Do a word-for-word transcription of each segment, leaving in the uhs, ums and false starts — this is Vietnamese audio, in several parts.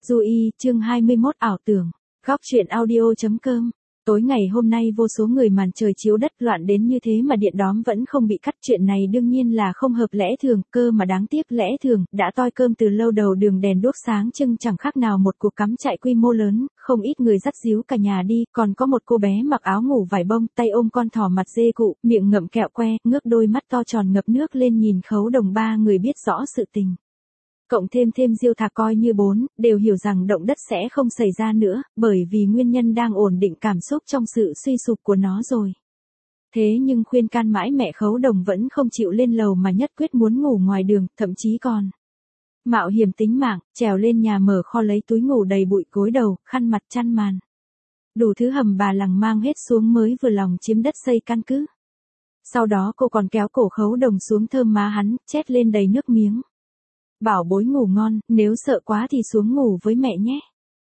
Du Y, chương hai mươi mốt ảo tưởng. Góc truyện audio.com. Tối ngày hôm nay vô số người màn trời chiếu đất loạn đến như thế mà điện đóm vẫn không bị cắt, chuyện này đương nhiên là không hợp lẽ thường, cơ mà đáng tiếc lẽ thường, đã toi cơm từ lâu đầu đường đèn đuốc sáng trưng chẳng khác nào một cuộc cắm trại quy mô lớn, không ít người dắt díu cả nhà đi, còn có một cô bé mặc áo ngủ vải bông, tay ôm con thỏ mặt dê cụ, miệng ngậm kẹo que, ngước đôi mắt to tròn ngập nước lên nhìn Khấu Đồng, ba người biết rõ sự tình. Cộng thêm thêm Diêu Thạc coi như bốn, đều hiểu rằng động đất sẽ không xảy ra nữa, bởi vì nguyên nhân đang ổn định cảm xúc trong sự suy sụp của nó rồi. Thế nhưng khuyên can mãi mẹ Khấu Đồng vẫn không chịu lên lầu mà nhất quyết muốn ngủ ngoài đường, thậm chí còn mạo hiểm tính mạng, trèo lên nhà mở kho lấy túi ngủ đầy bụi, gối đầu, khăn mặt, chăn màn. Đủ thứ hầm bà lằng mang hết xuống mới vừa lòng chiếm đất xây căn cứ. Sau đó cô còn kéo cổ Khấu Đồng xuống thơm má hắn, chét lên đầy nước miếng. Bảo bối ngủ ngon, nếu sợ quá thì xuống ngủ với mẹ nhé.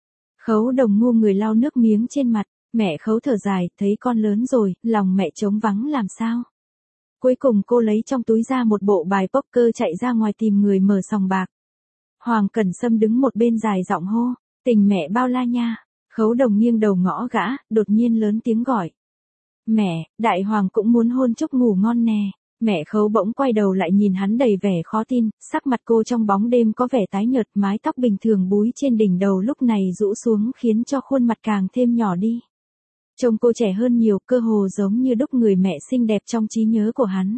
Khấu Đồng ngu người lau nước miếng trên mặt, mẹ Khấu thở dài, thấy con lớn rồi, lòng mẹ trống vắng làm sao. Cuối cùng cô lấy trong túi ra một bộ bài poker chạy ra ngoài tìm người mở sòng bạc. Hoàng Cẩn Sâm đứng một bên dài giọng hô, tình mẹ bao la nha. Khấu Đồng nghiêng đầu ngõ gã, đột nhiên lớn tiếng gọi. Mẹ, Đại Hoàng cũng muốn hôn chúc ngủ ngon nè. Mẹ Khấu bỗng quay đầu lại nhìn hắn đầy vẻ khó tin, sắc mặt cô trong bóng đêm có vẻ tái nhợt, mái tóc bình thường búi trên đỉnh đầu lúc này rũ xuống khiến cho khuôn mặt càng thêm nhỏ đi. Trông cô trẻ hơn nhiều, cơ hồ giống như đúc người mẹ xinh đẹp trong trí nhớ của hắn.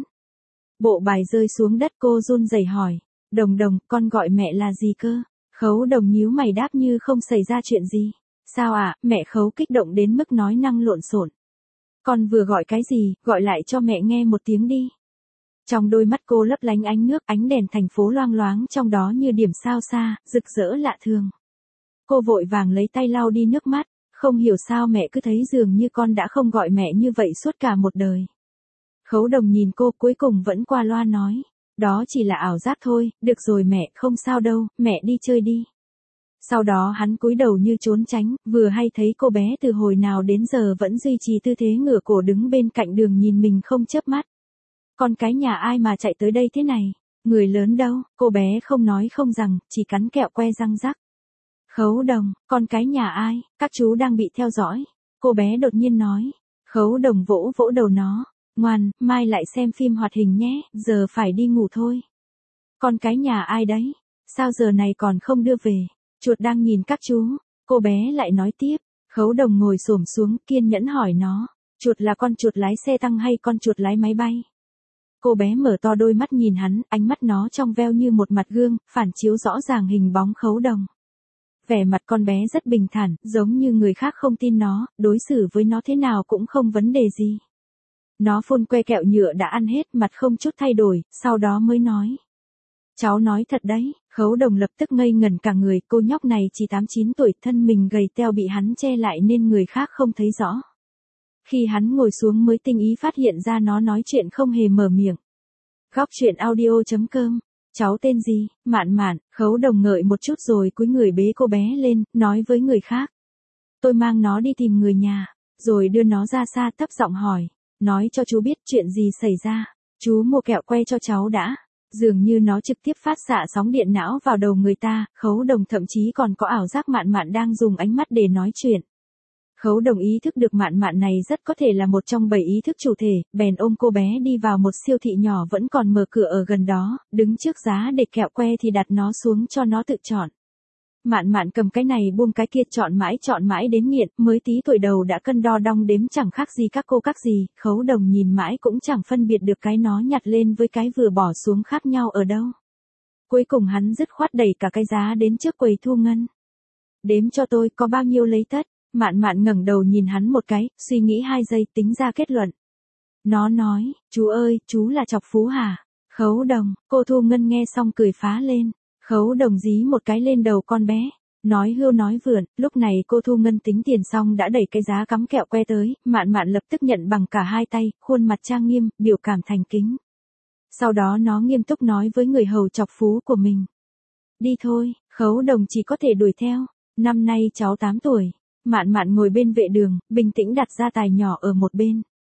Bộ bài rơi xuống đất, cô run rẩy hỏi, Đồng Đồng, con gọi mẹ là gì cơ? Khấu Đồng nhíu mày đáp như không xảy ra chuyện gì. Sao ạ? À? Mẹ Khấu kích động đến mức nói năng lộn xộn. Con vừa gọi cái gì, gọi lại cho mẹ nghe một tiếng đi. Trong đôi mắt cô lấp lánh ánh nước, ánh đèn thành phố loang loáng trong đó như điểm sao xa, rực rỡ lạ thường. Cô vội vàng lấy tay lau đi nước mắt, không hiểu sao mẹ cứ thấy dường như con đã không gọi mẹ như vậy suốt cả một đời. Khấu Đồng nhìn cô cuối cùng vẫn qua loa nói, đó chỉ là ảo giác thôi, được rồi mẹ, không sao đâu, mẹ đi chơi đi. Sau đó hắn cúi đầu như trốn tránh, vừa hay thấy cô bé từ hồi nào đến giờ vẫn duy trì tư thế ngửa cổ đứng bên cạnh đường nhìn mình không chớp mắt. Con cái nhà ai mà chạy tới đây thế này? Người lớn đâu? Cô bé không nói không rằng, chỉ cắn kẹo que răng rắc. Khấu Đồng, con cái nhà ai? Các chú đang bị theo dõi. Cô bé đột nhiên nói. Khấu Đồng vỗ vỗ đầu nó. Ngoan, mai lại xem phim hoạt hình nhé, giờ phải đi ngủ thôi. Con cái nhà ai đấy? Sao giờ này còn không đưa về? Chuột đang nhìn các chú. Cô bé lại nói tiếp. Khấu Đồng ngồi xổm xuống kiên nhẫn hỏi nó. Chuột là con chuột lái xe tăng hay con chuột lái máy bay? Cô bé mở to đôi mắt nhìn hắn, ánh mắt nó trong veo như một mặt gương, phản chiếu rõ ràng hình bóng Khấu Đồng. Vẻ mặt con bé rất bình thản, giống như người khác không tin nó, đối xử với nó thế nào cũng không vấn đề gì. Nó phun que kẹo nhựa đã ăn hết, mặt không chút thay đổi, sau đó mới nói. Cháu nói thật đấy. Khấu Đồng lập tức ngây ngẩn cả người, cô nhóc này chỉ tám chín tuổi, thân mình gầy teo bị hắn che lại nên người khác không thấy rõ. Khi hắn ngồi xuống mới tinh ý phát hiện ra nó nói chuyện không hề mở miệng. Góc truyện audio.com. Cháu tên gì? Mạn Mạn. Khấu Đồng ngợi một chút rồi cúi người bế cô bé lên, nói với người khác. Tôi mang nó đi tìm người nhà, rồi đưa nó ra xa thấp giọng hỏi. Nói cho chú biết chuyện gì xảy ra. Chú mua kẹo que cho cháu đã. Dường như nó trực tiếp phát xạ sóng điện não vào đầu người ta, Khấu Đồng thậm chí còn có ảo giác Mạn Mạn đang dùng ánh mắt để nói chuyện. Khấu Đồng ý thức được Mạn Mạn này rất có thể là một trong bảy ý thức chủ thể, bèn ôm cô bé đi vào một siêu thị nhỏ vẫn còn mở cửa ở gần đó, đứng trước giá để kẹo que thì đặt nó xuống cho nó tự chọn. Mạn Mạn cầm cái này buông cái kia chọn mãi chọn mãi đến nghiện, mới tí tuổi đầu đã cân đo đong đếm chẳng khác gì các cô các gì, Khấu Đồng nhìn mãi cũng chẳng phân biệt được cái nó nhặt lên với cái vừa bỏ xuống khác nhau ở đâu. Cuối cùng hắn dứt khoát đẩy cả cái giá đến trước quầy thu ngân. Đếm cho tôi, có bao nhiêu lấy tất? Mạn Mạn ngẩng đầu nhìn hắn một cái, suy nghĩ hai giây tính ra kết luận. Nó nói, chú ơi, chú là chọc phú hả? Khấu Đồng, cô thu ngân nghe xong cười phá lên. Khấu Đồng dí một cái lên đầu con bé. Nói hưu nói vượn, lúc này cô thu ngân tính tiền xong đã đẩy cái giá cắm kẹo que tới, Mạn Mạn lập tức nhận bằng cả hai tay, khuôn mặt trang nghiêm, biểu cảm thành kính. Sau đó nó nghiêm túc nói với người hầu chọc phú của mình. Đi thôi. Khấu Đồng chỉ có thể đuổi theo. Năm nay cháu tám tuổi. Mạn Mạn ngồi bên vệ đường, bình tĩnh đặt gia tài nhỏ ở một bên.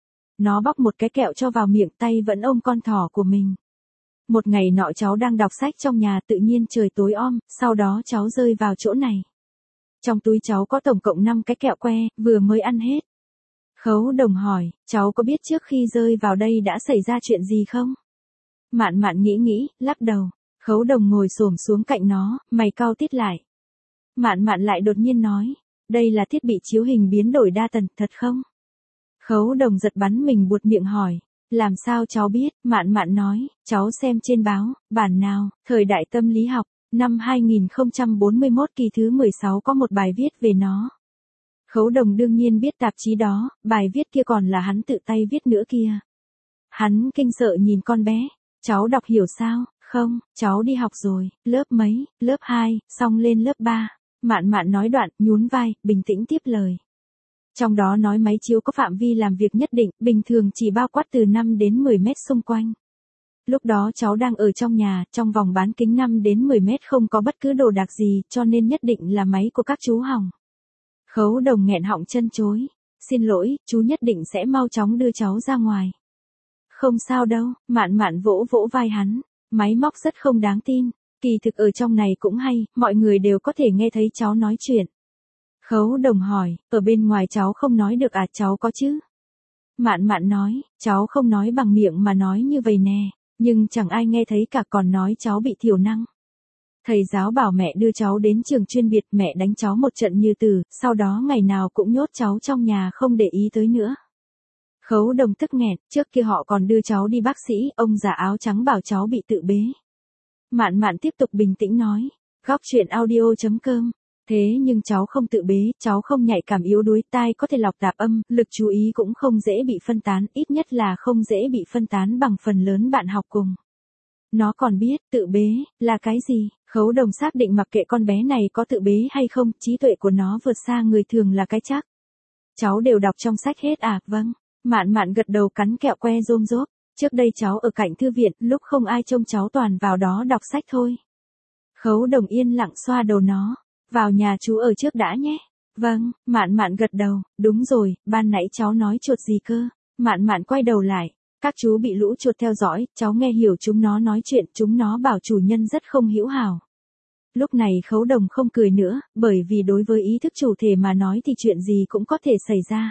Nó bóc một cái kẹo cho vào miệng, tay vẫn ôm con thỏ của mình. Một ngày nọ cháu đang đọc sách trong nhà, tự nhiên trời tối om, sau đó cháu rơi vào chỗ này. Trong túi cháu có tổng cộng năm cái kẹo que, vừa mới ăn hết. Khấu Đồng hỏi, cháu có biết trước khi rơi vào đây đã xảy ra chuyện gì không? Mạn Mạn nghĩ nghĩ, lắc đầu. Khấu Đồng ngồi xổm xuống cạnh nó, mày cau tít lại. Mạn Mạn lại đột nhiên nói, đây là thiết bị chiếu hình biến đổi đa tần, thật không? Khấu Đồng giật bắn mình buột miệng hỏi, làm sao cháu biết? Mạn Mạn nói, cháu xem trên báo, bản nào, thời đại tâm lý học, năm hai nghìn không trăm bốn mươi mốt kỳ thứ mười sáu có một bài viết về nó. Khấu Đồng đương nhiên biết tạp chí đó, bài viết kia còn là hắn tự tay viết nữa kia. Hắn kinh sợ nhìn con bé, cháu đọc hiểu sao? Không, cháu đi học rồi, lớp mấy, lớp hai, xong lên lớp ba. Mạn Mạn nói đoạn, nhún vai, bình tĩnh tiếp lời. Trong đó nói máy chiếu có phạm vi làm việc nhất định, bình thường chỉ bao quát từ năm đến mười mét xung quanh. Lúc đó cháu đang ở trong nhà, trong vòng bán kính năm đến mười mét không có bất cứ đồ đạc gì, cho nên nhất định là máy của các chú hỏng. Khấu Đồng nghẹn họng chân chối. Xin lỗi, chú nhất định sẽ mau chóng đưa cháu ra ngoài. Không sao đâu, Mạn Mạn vỗ vỗ vai hắn. Máy móc rất không đáng tin. Kỳ thực ở trong này cũng hay, mọi người đều có thể nghe thấy cháu nói chuyện. Khấu Đồng hỏi, ở bên ngoài cháu không nói được à? Cháu có chứ? Mạn Mạn nói, cháu không nói bằng miệng mà nói như vậy nè, nhưng chẳng ai nghe thấy cả, còn nói cháu bị thiểu năng. Thầy giáo bảo mẹ đưa cháu đến trường chuyên biệt, mẹ đánh cháu một trận như tử, sau đó ngày nào cũng nhốt cháu trong nhà không để ý tới nữa. Khấu Đồng tức nghẹn, trước kia họ còn đưa cháu đi bác sĩ, ông già áo trắng bảo cháu bị tự bế. Mạn Mạn tiếp tục bình tĩnh nói, góc truyện audio chấm com. Thế nhưng cháu không tự bế, cháu không nhạy cảm yếu đuối, tai có thể lọc tạp âm, lực chú ý cũng không dễ bị phân tán, ít nhất là không dễ bị phân tán bằng phần lớn bạn học cùng. Nó còn biết, tự bế, là cái gì? Khấu Đồng xác định mặc kệ con bé này có tự bế hay không, trí tuệ của nó vượt xa người thường là cái chắc. Cháu đều đọc trong sách hết à? Vâng. Mạn Mạn gật đầu cắn kẹo que rôm rốp. Trước đây cháu ở cạnh thư viện, lúc không ai trông cháu toàn vào đó đọc sách thôi. Khấu Đồng yên lặng xoa đầu nó. Vào nhà chú ở trước đã nhé. Vâng, Mạn Mạn gật đầu, đúng rồi, ban nãy cháu nói chuột gì cơ? Mạn Mạn quay đầu lại. Các chú bị lũ chuột theo dõi, cháu nghe hiểu chúng nó nói chuyện, chúng nó bảo chủ nhân rất không hữu hảo. Lúc này Khấu Đồng không cười nữa, bởi vì đối với ý thức chủ thể mà nói thì chuyện gì cũng có thể xảy ra.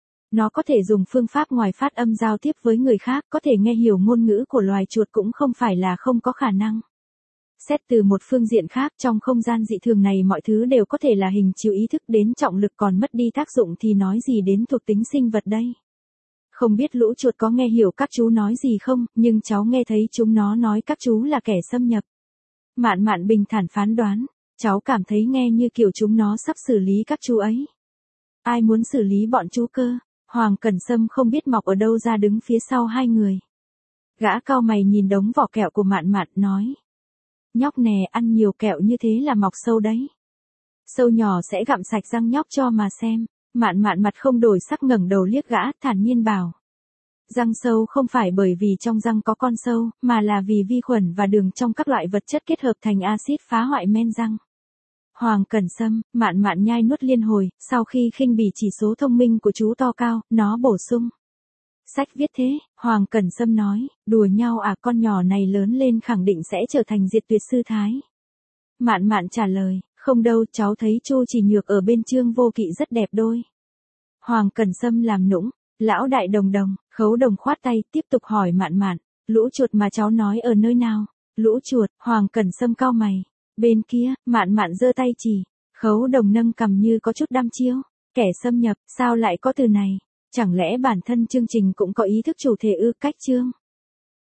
Nó có thể dùng phương pháp ngoài phát âm giao tiếp với người khác, có thể nghe hiểu ngôn ngữ của loài chuột cũng không phải là không có khả năng. Xét từ một phương diện khác, trong không gian dị thường này mọi thứ đều có thể là hình chiếu ý thức, đến trọng lực còn mất đi tác dụng thì nói gì đến thuộc tính sinh vật đây. Không biết lũ chuột có nghe hiểu các chú nói gì không, nhưng cháu nghe thấy chúng nó nói các chú là kẻ xâm nhập. Mạn Mạn bình thản phán đoán, cháu cảm thấy nghe như kiểu chúng nó sắp xử lý các chú ấy. Ai muốn xử lý bọn chú cơ? Hoàng Cẩn Sâm không biết mọc ở đâu ra đứng phía sau hai người. Gã cau mày nhìn đống vỏ kẹo của Mạn Mạn nói. Nhóc nè, ăn nhiều kẹo như thế là mọc sâu đấy. Sâu nhỏ sẽ gặm sạch răng nhóc cho mà xem. Mạn Mạn mặt không đổi sắc ngẩng đầu liếc gã, thản nhiên bảo. Răng sâu không phải bởi vì trong răng có con sâu, mà là vì vi khuẩn và đường trong các loại vật chất kết hợp thành axit phá hoại men răng. Hoàng Cẩn Sâm, Mạn Mạn nhai nuốt liên hồi, sau khi khinh bỉ chỉ số thông minh của chú to cao, nó bổ sung. Sách viết thế, Hoàng Cẩn Sâm nói, đùa nhau à, con nhỏ này lớn lên khẳng định sẽ trở thành diệt tuyệt sư thái. Mạn Mạn trả lời, không đâu, cháu thấy Chu Chỉ Nhược ở bên Trương Vô Kỵ rất đẹp đôi. Hoàng Cẩn Sâm làm nũng, lão đại đồng đồng, Khấu Đồng khoát tay, tiếp tục hỏi Mạn Mạn, lũ chuột mà cháu nói ở nơi nào? Lũ chuột, Hoàng Cẩn Sâm cau mày. Bên kia, Mạn Mạn giơ tay chỉ, Khấu Đồng nâng cằm như có chút đăm chiêu, kẻ xâm nhập, sao lại có từ này? Chẳng lẽ bản thân chương trình cũng có ý thức chủ thể ư? Cách chương